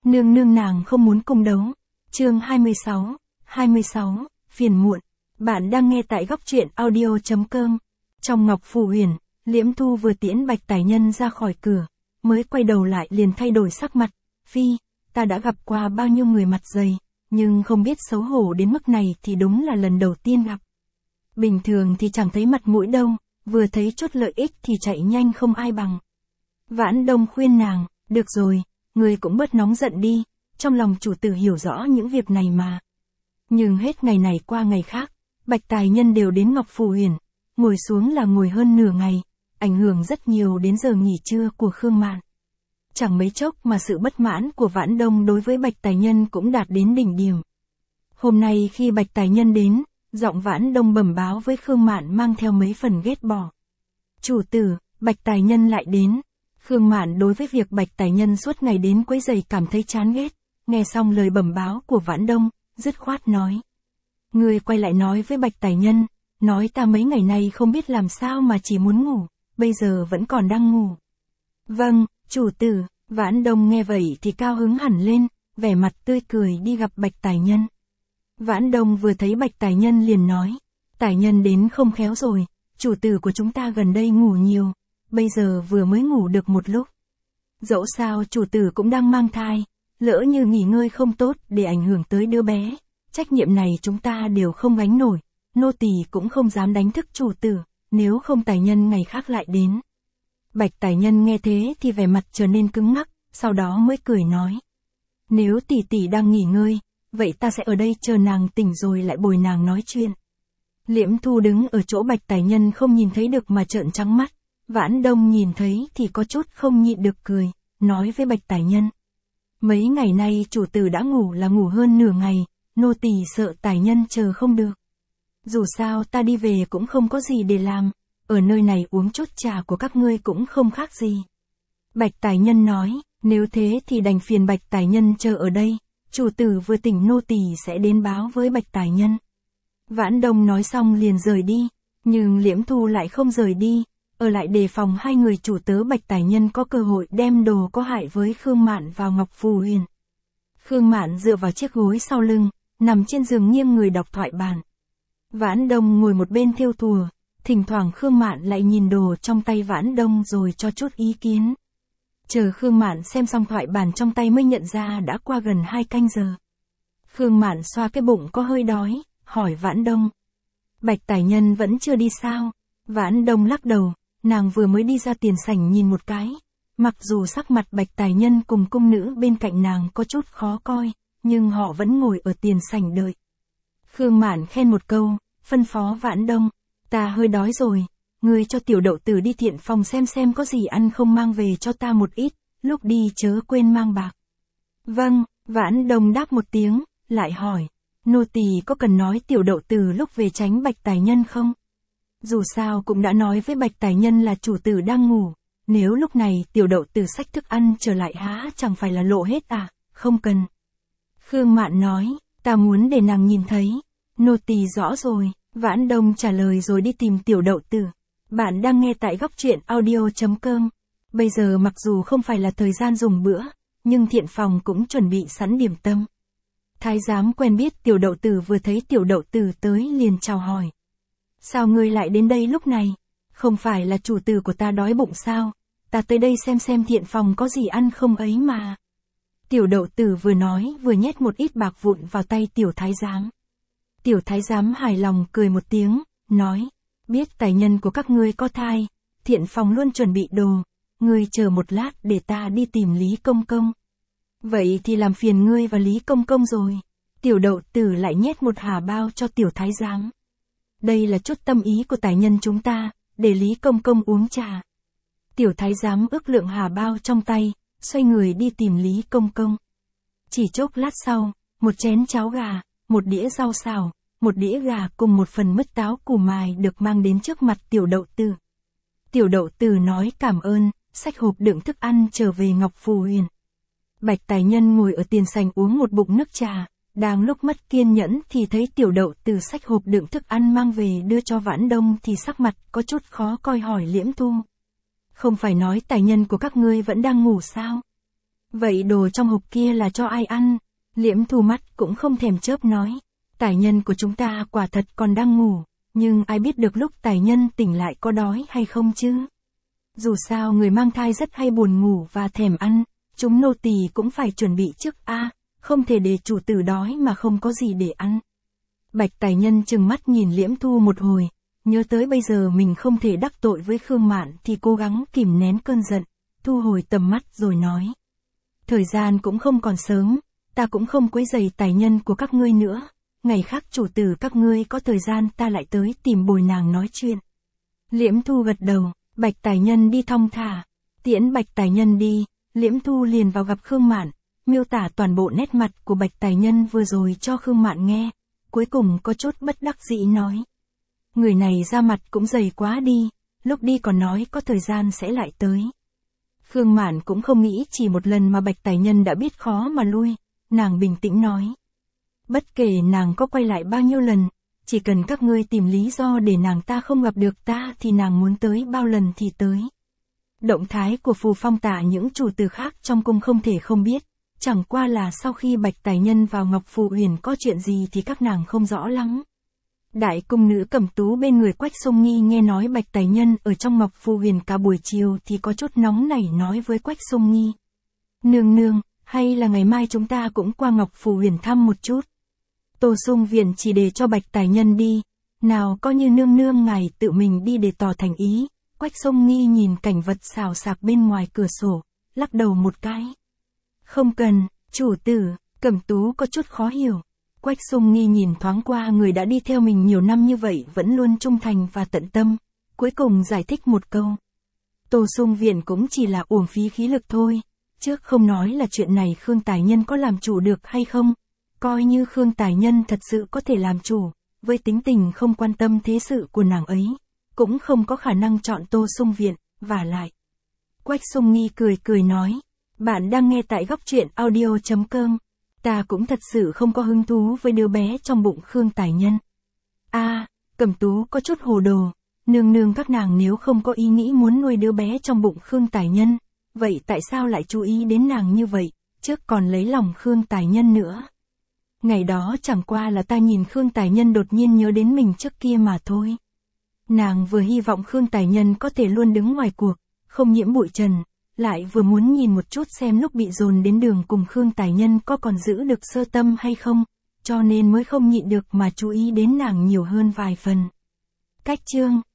Nương nương nàng không muốn cung đấu. Chương 26, phiền muộn. Bạn đang nghe tại góc truyện audio.com. Trong Ngọc Phù Huyền, Liễm Thu vừa tiễn Bạch Tài Nhân ra khỏi cửa, mới quay đầu lại liền thay đổi sắc mặt. Phi, ta đã gặp qua bao nhiêu người mặt dày, nhưng không biết xấu hổ đến mức này thì đúng là lần đầu tiên gặp. Bình thường thì chẳng thấy mặt mũi đâu, vừa thấy chút lợi ích thì chạy nhanh không ai bằng. Vãn Đông khuyên nàng, được rồi, người cũng bớt nóng giận đi, trong lòng chủ tử hiểu rõ những việc này mà. Nhưng hết ngày này qua ngày khác, Bạch Tài Nhân đều đến Ngọc Phù Huyền, ngồi xuống là ngồi hơn nửa ngày, ảnh hưởng rất nhiều đến giờ nghỉ trưa của Khương Mạn. Chẳng mấy chốc mà sự bất mãn của Vãn Đông đối với Bạch Tài Nhân cũng đạt đến đỉnh điểm. Hôm nay khi Bạch Tài Nhân đến, giọng Vãn Đông bẩm báo với Khương Mạn mang theo mấy phần ghét bỏ. Chủ tử, Bạch Tài Nhân lại đến. Khương Mạn đối với việc Bạch Tài Nhân suốt ngày đến quấy rầy cảm thấy chán ghét, nghe xong lời bẩm báo của Vãn Đông, dứt khoát nói. Người quay lại nói với Bạch Tài Nhân, nói ta mấy ngày nay không biết làm sao mà chỉ muốn ngủ, bây giờ vẫn còn đang ngủ. Vâng, chủ tử. Vãn Đông nghe vậy thì cao hứng hẳn lên, vẻ mặt tươi cười đi gặp Bạch Tài Nhân. Vãn Đông vừa thấy Bạch Tài Nhân liền nói, Tài Nhân đến không khéo rồi, chủ tử của chúng ta gần đây ngủ nhiều, bây giờ vừa mới ngủ được một lúc. Dẫu sao chủ tử cũng đang mang thai, lỡ như nghỉ ngơi không tốt để ảnh hưởng tới đứa bé, trách nhiệm này chúng ta đều không gánh nổi, nô tỳ cũng không dám đánh thức chủ tử, nếu không Tài Nhân ngày khác lại đến. Bạch Tài Nhân nghe thế thì vẻ mặt trở nên cứng ngắc, sau đó mới cười nói. Nếu tỷ tỷ đang nghỉ ngơi, vậy ta sẽ ở đây chờ nàng tỉnh rồi lại bồi nàng nói chuyện. Liễm Thu đứng ở chỗ Bạch Tài Nhân không nhìn thấy được mà trợn trắng mắt, Vãn Đông nhìn thấy thì có chút không nhịn được cười, nói với Bạch Tài Nhân. Mấy ngày nay chủ tử đã ngủ là ngủ hơn nửa ngày, nô tỳ sợ Tài Nhân chờ không được. Dù sao ta đi về cũng không có gì để làm. Ở nơi này uống chút trà của các ngươi cũng không khác gì. Bạch Tài Nhân nói, nếu thế thì đành phiền Bạch Tài Nhân chờ ở đây, chủ tử vừa tỉnh nô tỳ sẽ đến báo với Bạch Tài Nhân. Vãn Đông nói xong liền rời đi, nhưng Liễm Thu lại không rời đi, ở lại đề phòng hai người chủ tớ Bạch Tài Nhân có cơ hội đem đồ có hại với Khương Mạn vào Ngọc Phù Huyền. Khương Mạn dựa vào chiếc gối sau lưng, nằm trên giường nghiêng người đọc thoại bản. Vãn Đông ngồi một bên thêu thùa. Thỉnh thoảng Khương Mạn lại nhìn đồ trong tay Vãn Đông rồi cho chút ý kiến. Chờ Khương Mạn xem xong thoại bản trong tay mới nhận ra đã qua gần 2 canh giờ. Khương Mạn xoa cái bụng có hơi đói, hỏi Vãn Đông. Bạch Tài Nhân vẫn chưa đi sao? Vãn Đông lắc đầu, nàng vừa mới đi ra tiền sảnh nhìn một cái. Mặc dù sắc mặt Bạch Tài Nhân cùng cung nữ bên cạnh nàng có chút khó coi, nhưng họ vẫn ngồi ở tiền sảnh đợi. Khương Mạn khen một câu, phân phó Vãn Đông. Ta hơi đói rồi, ngươi cho tiểu đậu tử đi thiện phòng xem có gì ăn không mang về cho ta một ít, lúc đi chớ quên mang bạc. Vâng, Vãn Đông đáp một tiếng, lại hỏi, nô tỳ có cần nói tiểu đậu tử lúc về tránh Bạch Tài Nhân không? Dù sao cũng đã nói với Bạch Tài Nhân là chủ tử đang ngủ, nếu lúc này tiểu đậu tử xách thức ăn trở lại há chẳng phải là lộ hết à, không cần. Khương Mạn nói, ta muốn để nàng nhìn thấy, nô tỳ rõ rồi. Vãn Đông trả lời rồi đi tìm tiểu đậu tử. Bạn đang nghe tại góc truyện audio.com. Bây giờ mặc dù không phải là thời gian dùng bữa, nhưng thiện phòng cũng chuẩn bị sẵn điểm tâm. Thái giám quen biết tiểu đậu tử vừa thấy tiểu đậu tử tới liền chào hỏi. Sao ngươi lại đến đây lúc này? Không phải là chủ tử của ta đói bụng sao? Ta tới đây xem thiện phòng có gì ăn không ấy mà. Tiểu đậu tử vừa nói vừa nhét một ít bạc vụn vào tay tiểu thái giám. Tiểu thái giám hài lòng cười một tiếng, nói, biết Tài Nhân của các ngươi có thai, thiện phòng luôn chuẩn bị đồ, ngươi chờ một lát để ta đi tìm Lý Công Công. Vậy thì làm phiền ngươi và Lý Công Công rồi. Tiểu đậu tử lại nhét một hà bao cho tiểu thái giám. Đây là chút tâm ý của Tài Nhân chúng ta, để Lý Công Công uống trà. Tiểu thái giám ước lượng hà bao trong tay, xoay người đi tìm Lý Công Công. Chỉ chốc lát sau, một chén cháo gà, một đĩa rau xào, một đĩa gà cùng một phần mứt táo củ mài được mang đến trước mặt tiểu đậu tử. Tiểu đậu tử nói cảm ơn, xách hộp đựng thức ăn trở về Ngọc Phù Huyền. Bạch Tài Nhân ngồi ở tiền sảnh uống một bụng nước trà, đang lúc mất kiên nhẫn thì thấy tiểu đậu tử xách hộp đựng thức ăn mang về đưa cho Vãn Đông thì sắc mặt có chút khó coi hỏi Liễm Thu. Không phải nói Tài Nhân của các ngươi vẫn đang ngủ sao? Vậy đồ trong hộp kia là cho ai ăn? Liễm Thu mắt cũng không thèm chớp nói. Tài nhân của chúng ta quả thật còn đang ngủ, nhưng ai biết được lúc tài nhân tỉnh lại có đói hay không chứ? Dù sao người mang thai rất hay buồn ngủ và thèm ăn, chúng nô tỳ cũng phải chuẩn bị trước không thể để chủ tử đói mà không có gì để ăn. Bạch tài nhân trừng mắt nhìn Liễm Thu một hồi, nhớ tới bây giờ mình không thể đắc tội với Khương Mạn thì cố gắng kìm nén cơn giận, thu hồi tầm mắt rồi nói. Thời gian cũng không còn sớm, ta cũng không quấy rầy tài nhân của các ngươi nữa, ngày khác chủ tử các ngươi có thời gian ta lại tới tìm bồi nàng nói chuyện. Liễm Thu gật đầu, Bạch tài nhân đi thong thả, tiễn Bạch tài nhân đi, Liễm Thu liền vào gặp Khương Mạn, miêu tả toàn bộ nét mặt của Bạch tài nhân vừa rồi cho Khương Mạn nghe, cuối cùng có chút bất đắc dĩ nói. Người này ra mặt cũng dày quá đi, lúc đi còn nói có thời gian sẽ lại tới. Khương Mạn cũng không nghĩ chỉ một lần mà Bạch tài nhân đã biết khó mà lui, nàng bình tĩnh nói. Bất kể nàng có quay lại bao nhiêu lần, chỉ cần các ngươi tìm lý do để nàng ta không gặp được ta thì nàng muốn tới bao lần thì tới. Động thái của Phù Phong Tạ những chủ tử khác trong cung không thể không biết, chẳng qua là sau khi Bạch tài nhân vào Ngọc Phù Uyển có chuyện gì thì các nàng không rõ lắm. Đại cung nữ Cẩm Tú bên người Quách Sông Nghi nghe nói Bạch tài nhân ở trong Ngọc Phù Uyển cả buổi chiều thì có chút nóng nảy nói với Quách Sông Nghi. Nương nương, hay là ngày mai chúng ta cũng qua Ngọc Phù Uyển thăm một chút. Tô Sung Viện chỉ để cho Bạch tài nhân đi, nào coi như nương nương ngài tự mình đi để tỏ thành ý. Quách Sông Nghi nhìn cảnh vật xào xạc bên ngoài cửa sổ, lắc đầu một cái. Không cần, chủ tử, Cẩm Tú có chút khó hiểu. Quách Sông Nghi nhìn thoáng qua người đã đi theo mình nhiều năm như vậy vẫn luôn trung thành và tận tâm, cuối cùng giải thích một câu. Tô Sung Viện cũng chỉ là uổng phí khí lực thôi, trước không nói là chuyện này Khương tài nhân có làm chủ được hay không, coi như Khương tài nhân thật sự có thể làm chủ, với tính tình không quan tâm thế sự của nàng ấy, cũng không có khả năng chọn Tô Sung Viện, vả lại. Quách Sông Nghi cười cười nói, bạn đang nghe tại góc truyện audio.com. Ta cũng thật sự không có hứng thú với đứa bé trong bụng Khương tài nhân. Cẩm Tú có chút hồ đồ, nương nương các nàng nếu không có ý nghĩ muốn nuôi đứa bé trong bụng Khương tài nhân, vậy tại sao lại chú ý đến nàng như vậy, trước còn lấy lòng Khương tài nhân nữa. Ngày đó chẳng qua là ta nhìn Khương tài nhân đột nhiên nhớ đến mình trước kia mà thôi. Nàng vừa hy vọng Khương tài nhân có thể luôn đứng ngoài cuộc, không nhiễm bụi trần, lại vừa muốn nhìn một chút xem lúc bị dồn đến đường cùng Khương tài nhân có còn giữ được sơ tâm hay không, cho nên mới không nhịn được mà chú ý đến nàng nhiều hơn vài phần. Cách chương